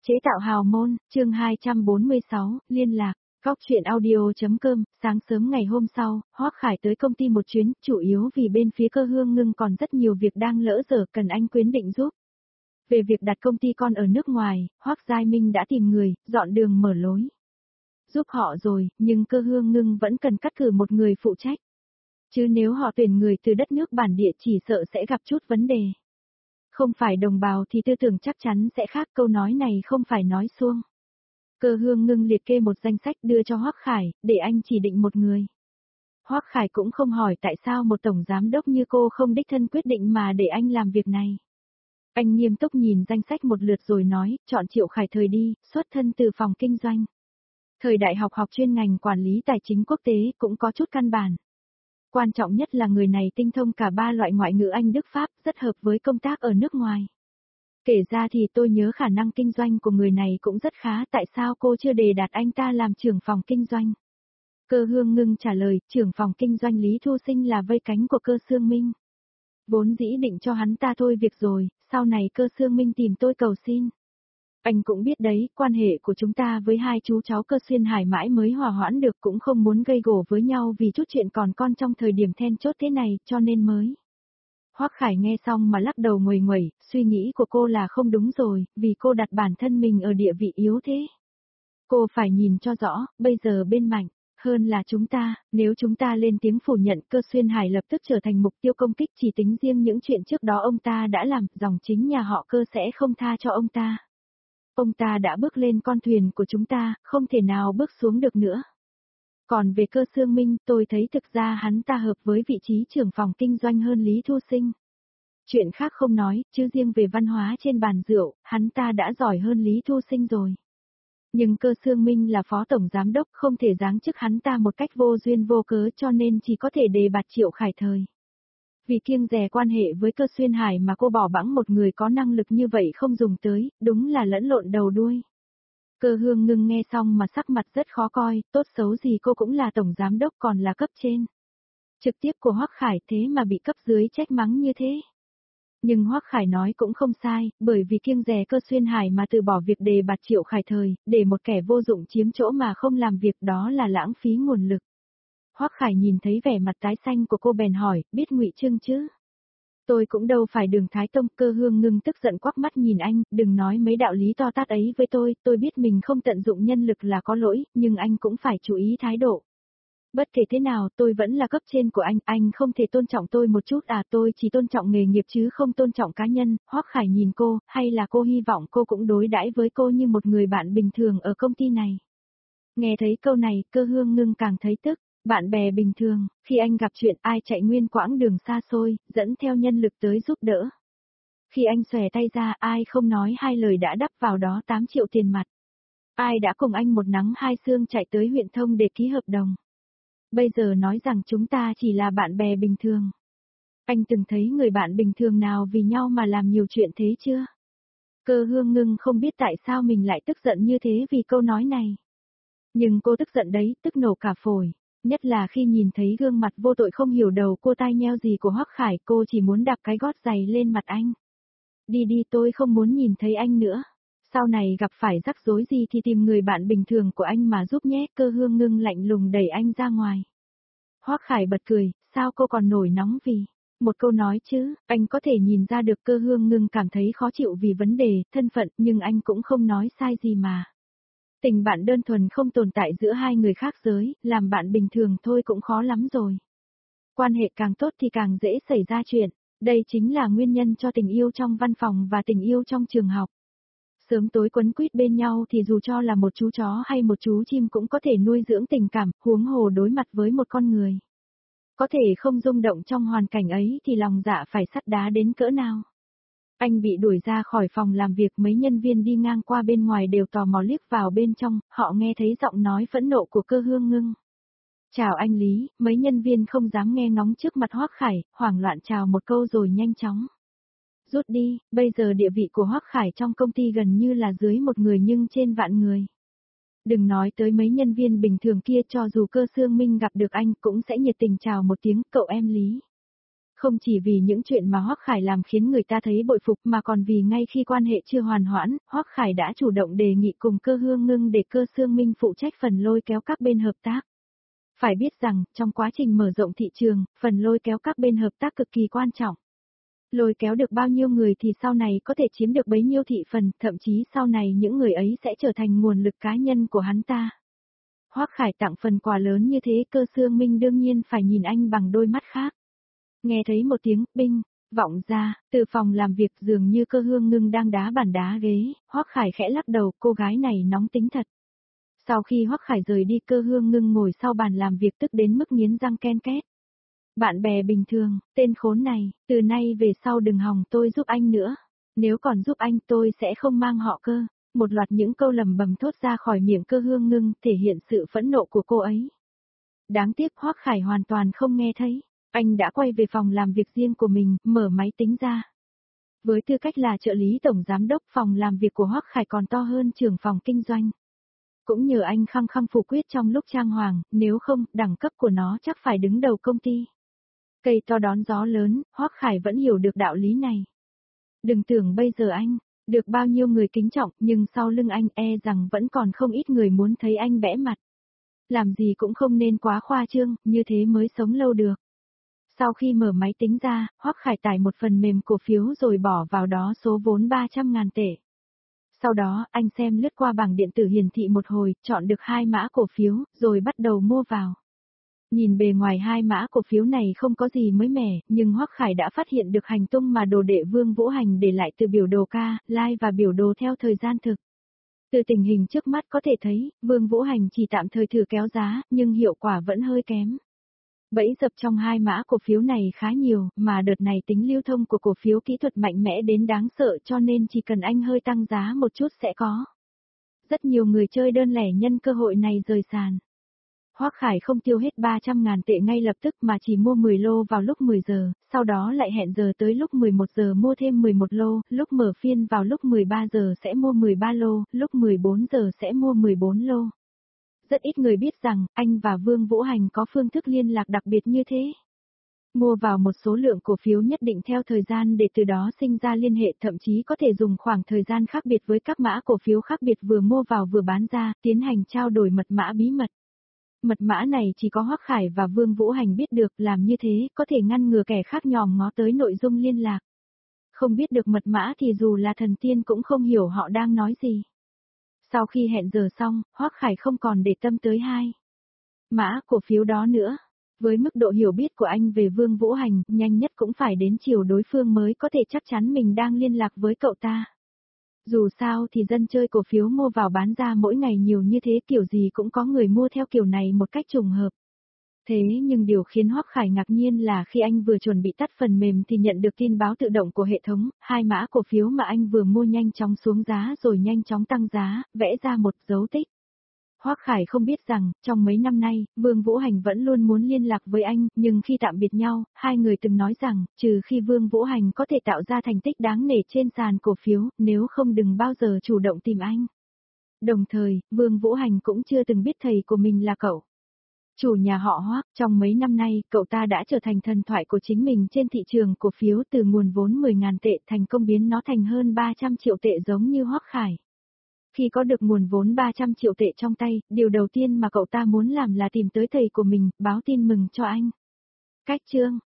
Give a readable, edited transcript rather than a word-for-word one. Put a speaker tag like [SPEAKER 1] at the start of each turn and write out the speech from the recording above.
[SPEAKER 1] Chế tạo hào môn, chương 246, liên lạc. Góc chuyện audio.com, sáng sớm ngày hôm sau, Hoắc Khải tới công ty một chuyến, chủ yếu vì bên phía Cơ Hương Ngưng còn rất nhiều việc đang lỡ dở cần anh Quyến Định giúp. Về việc đặt công ty con ở nước ngoài, Hoắc Giai Minh đã tìm người, dọn đường mở lối. Giúp họ rồi, nhưng Cơ Hương Ngưng vẫn cần cắt cử một người phụ trách. Chứ nếu họ tuyển người từ đất nước bản địa chỉ sợ sẽ gặp chút vấn đề. Không phải đồng bào thì tư tưởng chắc chắn sẽ khác, câu nói này không phải nói suông. Cơ Hương Ngưng liệt kê một danh sách đưa cho Hoắc Khải, để anh chỉ định một người. Hoắc Khải cũng không hỏi tại sao một tổng giám đốc như cô không đích thân quyết định mà để anh làm việc này. Anh nghiêm túc nhìn danh sách một lượt rồi nói, chọn Triệu Khải Thời đi, xuất thân từ phòng kinh doanh. Thời đại học chuyên ngành quản lý tài chính quốc tế cũng có chút căn bản. Quan trọng nhất là người này tinh thông cả ba loại ngoại ngữ Anh Đức Pháp, rất hợp với công tác ở nước ngoài. Kể ra thì tôi nhớ khả năng kinh doanh của người này cũng rất khá, tại sao cô chưa đề đạt anh ta làm trưởng phòng kinh doanh? Cơ Hương Ngưng trả lời, trưởng phòng kinh doanh Lý Thu Sinh là vây cánh của Cơ Sương Minh. Vốn dĩ định cho hắn ta thôi việc rồi, sau này Cơ Sương Minh tìm tôi cầu xin. Anh cũng biết đấy, quan hệ của chúng ta với hai chú cháu Cơ Xuyên Hải mãi mới hòa hoãn được, cũng không muốn gây gổ với nhau vì chút chuyện còn con trong thời điểm then chốt thế này, cho nên mới. Hoắc Khải nghe xong mà lắc đầu nguầy nguẩy, suy nghĩ của cô là không đúng rồi, vì cô đặt bản thân mình ở địa vị yếu thế. Cô phải nhìn cho rõ, bây giờ bên mạnh, hơn là chúng ta, nếu chúng ta lên tiếng phủ nhận Cơ Xuyên Hải lập tức trở thành mục tiêu công kích, chỉ tính riêng những chuyện trước đó ông ta đã làm, dòng chính nhà họ Cơ sẽ không tha cho ông ta. Ông ta đã bước lên con thuyền của chúng ta, không thể nào bước xuống được nữa. Còn về Cơ Sương Minh, tôi thấy thực ra hắn ta hợp với vị trí trưởng phòng kinh doanh hơn Lý Thu Sinh. Chuyện khác không nói, chứ riêng về văn hóa trên bàn rượu, hắn ta đã giỏi hơn Lý Thu Sinh rồi. Nhưng Cơ Sương Minh là phó tổng giám đốc, không thể giáng chức hắn ta một cách vô duyên vô cớ, cho nên chỉ có thể đề bạt Triệu Khải Thời. Vì kiêng dè quan hệ với Cơ Xuyên Hải mà cô bỏ bẵng một người có năng lực như vậy không dùng tới, đúng là lẫn lộn đầu đuôi. Cơ Hương Ngưng nghe xong mà sắc mặt rất khó coi, tốt xấu gì cô cũng là tổng giám đốc còn là cấp trên. Trực tiếp của Hoắc Khải thế mà bị cấp dưới trách mắng như thế. Nhưng Hoắc Khải nói cũng không sai, bởi vì kiêng dè Cơ Xuyên Hải mà từ bỏ việc đề bạt Triệu Khải Thời, để một kẻ vô dụng chiếm chỗ mà không làm việc, đó là lãng phí nguồn lực. Hoắc Khải nhìn thấy vẻ mặt tái xanh của cô bèn hỏi, biết ngụy Trưng chứ? Tôi cũng đâu phải Đường Thái Tông. Cơ Hương Ngưng tức giận quắc mắt nhìn anh, đừng nói mấy đạo lý to tát ấy với tôi biết mình không tận dụng nhân lực là có lỗi, nhưng anh cũng phải chú ý thái độ. Bất kể thế nào tôi vẫn là cấp trên của anh không thể tôn trọng tôi một chút à? Tôi chỉ tôn trọng nghề nghiệp chứ không tôn trọng cá nhân. Hoắc Khải nhìn cô, hay là cô hy vọng cô cũng đối đãi với cô như một người bạn bình thường ở công ty này? Nghe thấy câu này, Cơ Hương Ngưng càng thấy tức. Bạn bè bình thường, khi anh gặp chuyện ai chạy nguyên quãng đường xa xôi, dẫn theo nhân lực tới giúp đỡ. Khi anh xòe tay ra ai không nói hai lời đã đắp vào đó 8 triệu tiền mặt. Ai đã cùng anh một nắng hai sương chạy tới huyện Thông để ký hợp đồng. Bây giờ nói rằng chúng ta chỉ là bạn bè bình thường. Anh từng thấy người bạn bình thường nào vì nhau mà làm nhiều chuyện thế chưa? Cơ Hương Ngưng không biết tại sao mình lại tức giận như thế vì câu nói này. Nhưng cô tức giận đấy, tức nổ cả phổi. Nhất là khi nhìn thấy gương mặt vô tội không hiểu đầu cô tai nheo gì của Hoắc Khải, cô chỉ muốn đạp cái gót giày lên mặt anh. Đi đi, tôi không muốn nhìn thấy anh nữa. Sau này gặp phải rắc rối gì thì tìm người bạn bình thường của anh mà giúp nhé. Cơ Hương Ngưng lạnh lùng đẩy anh ra ngoài. Hoắc Khải bật cười, sao cô còn nổi nóng vì một câu nói chứ? Anh có thể nhìn ra được Cơ Hương Ngưng cảm thấy khó chịu vì vấn đề thân phận, nhưng anh cũng không nói sai gì mà. Tình bạn đơn thuần không tồn tại giữa hai người khác giới, làm bạn bình thường thôi cũng khó lắm rồi. Quan hệ càng tốt thì càng dễ xảy ra chuyện, đây chính là nguyên nhân cho tình yêu trong văn phòng và tình yêu trong trường học. Sớm tối quấn quýt bên nhau thì dù cho là một chú chó hay một chú chim cũng có thể nuôi dưỡng tình cảm, huống hồ đối mặt với một con người. Có thể không rung động trong hoàn cảnh ấy thì lòng dạ phải sắt đá đến cỡ nào. Anh bị đuổi ra khỏi phòng làm việc, mấy nhân viên đi ngang qua bên ngoài đều tò mò liếc vào bên trong, họ nghe thấy giọng nói phẫn nộ của Cơ Hương Ngưng. Chào anh Lý, mấy nhân viên không dám nghe ngóng trước mặt Hoắc Khải, hoảng loạn chào một câu rồi nhanh chóng rút đi. Bây giờ địa vị của Hoắc Khải trong công ty gần như là dưới một người nhưng trên vạn người. Đừng nói tới mấy nhân viên bình thường kia, cho dù Cơ Sương Minh gặp được anh cũng sẽ nhiệt tình chào một tiếng, cậu em Lý. Không chỉ vì những chuyện mà Hoắc Khải làm khiến người ta thấy bội phục mà còn vì ngay khi quan hệ chưa hoàn hoãn, Hoắc Khải đã chủ động đề nghị cùng Cơ Hương Ngưng để Cơ Xương Minh phụ trách phần lôi kéo các bên hợp tác. Phải biết rằng, trong quá trình mở rộng thị trường, phần lôi kéo các bên hợp tác cực kỳ quan trọng. Lôi kéo được bao nhiêu người thì sau này có thể chiếm được bấy nhiêu thị phần, thậm chí sau này những người ấy sẽ trở thành nguồn lực cá nhân của hắn ta. Hoắc Khải tặng phần quà lớn như thế, Cơ Xương Minh đương nhiên phải nhìn anh bằng đôi mắt khác. Nghe thấy một tiếng binh vọng ra, từ phòng làm việc dường như Cơ Hương Ngưng đang đá bàn đá ghế, Hoắc Khải khẽ lắc đầu, cô gái này nóng tính thật. Sau khi Hoắc Khải rời đi, Cơ Hương Ngưng ngồi sau bàn làm việc tức đến mức nghiến răng ken két. Bạn bè bình thường, tên khốn này, từ nay về sau đừng hòng tôi giúp anh nữa. Nếu còn giúp anh tôi sẽ không mang họ Cơ. Một loạt những câu lầm bầm thốt ra khỏi miệng Cơ Hương Ngưng thể hiện sự phẫn nộ của cô ấy. Đáng tiếc Hoắc Khải hoàn toàn không nghe thấy. Anh đã quay về phòng làm việc riêng của mình, mở máy tính ra. Với tư cách là trợ lý tổng giám đốc, phòng làm việc của Hoắc Khải còn to hơn trưởng phòng kinh doanh. Cũng nhờ anh khăng khăng phủ quyết trong lúc trang hoàng, nếu không, đẳng cấp của nó chắc phải đứng đầu công ty. Cây to đón gió lớn, Hoắc Khải vẫn hiểu được đạo lý này. Đừng tưởng bây giờ anh được bao nhiêu người kính trọng, nhưng sau lưng anh rằng vẫn còn không ít người muốn thấy anh bẽ mặt. Làm gì cũng không nên quá khoa trương, như thế mới sống lâu được. Sau khi mở máy tính ra, Hoắc Khải tải một phần mềm cổ phiếu rồi bỏ vào đó số vốn 300.000 tệ. Sau đó, anh xem lướt qua bảng điện tử hiển thị một hồi, chọn được 2 mã cổ phiếu, rồi bắt đầu mua vào. Nhìn bề ngoài 2 mã cổ phiếu này không có gì mới mẻ, nhưng Hoắc Khải đã phát hiện được hành tung mà đồ đệ Vương Vũ Hành để lại từ biểu đồ ca, like và biểu đồ theo thời gian thực. Từ tình hình trước mắt có thể thấy, Vương Vũ Hành chỉ tạm thời thử kéo giá, nhưng hiệu quả vẫn hơi kém. Bẫy dập trong 2 mã cổ phiếu này khá nhiều, mà đợt này tính lưu thông của cổ phiếu kỹ thuật mạnh mẽ đến đáng sợ, cho nên chỉ cần anh hơi tăng giá một chút sẽ có. Rất nhiều người chơi đơn lẻ nhân cơ hội này rời sàn. Hoắc Khải không tiêu hết 300.000 tệ ngay lập tức mà chỉ mua 10 lô vào lúc 10 giờ, sau đó lại hẹn giờ tới lúc 11 giờ mua thêm 11 lô, lúc mở phiên vào lúc 13 giờ sẽ mua 13 lô, lúc 14 giờ sẽ mua 14 lô. Rất ít người biết rằng, anh và Vương Vũ Hành có phương thức liên lạc đặc biệt như thế. Mua vào một số lượng cổ phiếu nhất định theo thời gian để từ đó sinh ra liên hệ, thậm chí có thể dùng khoảng thời gian khác biệt với các mã cổ phiếu khác biệt vừa mua vào vừa bán ra, tiến hành trao đổi mật mã bí mật. Mật mã này chỉ có Hoắc Khải và Vương Vũ Hành biết được, làm như thế có thể ngăn ngừa kẻ khác nhòm ngó tới nội dung liên lạc. Không biết được mật mã thì dù là thần tiên cũng không hiểu họ đang nói gì. Sau khi hẹn giờ xong, Hoắc Khải không còn để tâm tới 2 mã cổ phiếu đó nữa. Với mức độ hiểu biết của anh về Vương Vũ Hành, nhanh nhất cũng phải đến chiều đối phương mới có thể chắc chắn mình đang liên lạc với cậu ta. Dù sao thì dân chơi cổ phiếu mua vào bán ra mỗi ngày nhiều như thế, kiểu gì cũng có người mua theo kiểu này một cách trùng hợp. Thế nhưng điều khiến Hoắc Khải ngạc nhiên là khi anh vừa chuẩn bị tắt phần mềm thì nhận được tin báo tự động của hệ thống, 2 mã cổ phiếu mà anh vừa mua nhanh chóng xuống giá rồi nhanh chóng tăng giá, vẽ ra một dấu tích. Hoắc Khải không biết rằng, trong mấy năm nay, Vương Vũ Hành vẫn luôn muốn liên lạc với anh, nhưng khi tạm biệt nhau, hai người từng nói rằng, trừ khi Vương Vũ Hành có thể tạo ra thành tích đáng nể trên sàn cổ phiếu, nếu không đừng bao giờ chủ động tìm anh. Đồng thời, Vương Vũ Hành cũng chưa từng biết thầy của mình là cậu. Chủ nhà họ Hoắc, trong mấy năm nay, cậu ta đã trở thành thần thoại của chính mình trên thị trường cổ phiếu, từ nguồn vốn 10.000 tệ thành công biến nó thành hơn 300 triệu tệ giống như Hoắc Khải. Khi có được nguồn vốn 300 triệu tệ trong tay, điều đầu tiên mà cậu ta muốn làm là tìm tới thầy của mình, báo tin mừng cho anh. Cách chương